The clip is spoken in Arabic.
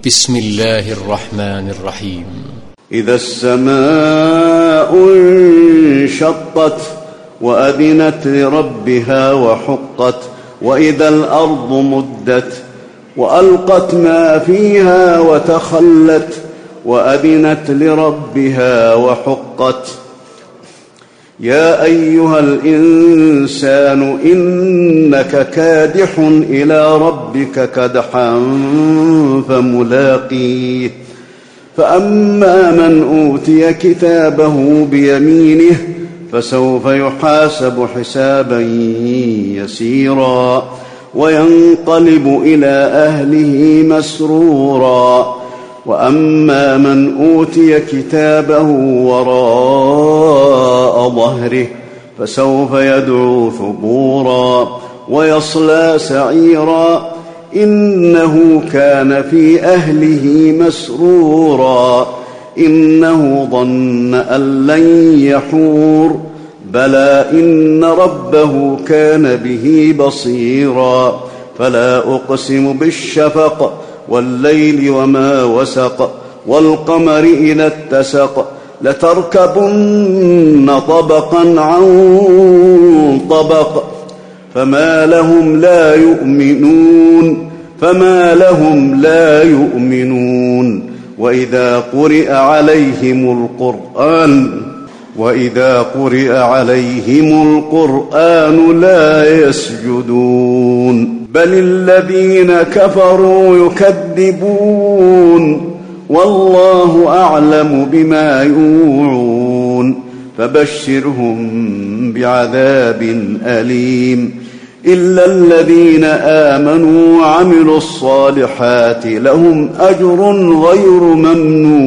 بسم الله الرحمن الرحيم. إذا السماء انشقت وأذنت لربها وحقت وإذا الأرض مدت وألقت ما فيها وتخلت وأذنت لربها وحقت. يا أيها الإنسان إنك كادح إلى ربك كدحا فملاقيه. فأما من أوتي كتابه بيمينه فسوف يحاسب حسابا يسيرا وينقلب إلى أهله مسرورا. وأما من أوتي كتابه وراء ظهره فسوف يدعو ثبورا ويصلى سعيرا إنه كان في أهله مسرورا إنه ظن أن لن يحور بلى إن ربه كان به بصيرا. فلا أقسم بالشفق والليل وما وسق والقمر إذا اتسق لتركبن طبقا عن طبق فما لهم لا يؤمنون وإذا قرئ عليهم القرآن لا يسجدون بل الذين كفروا يكذبون والله أعلم بما يوعون. فبشرهم بعذاب أليم إلا الذين آمنوا وعملوا الصالحات لهم أجر غير ممنون.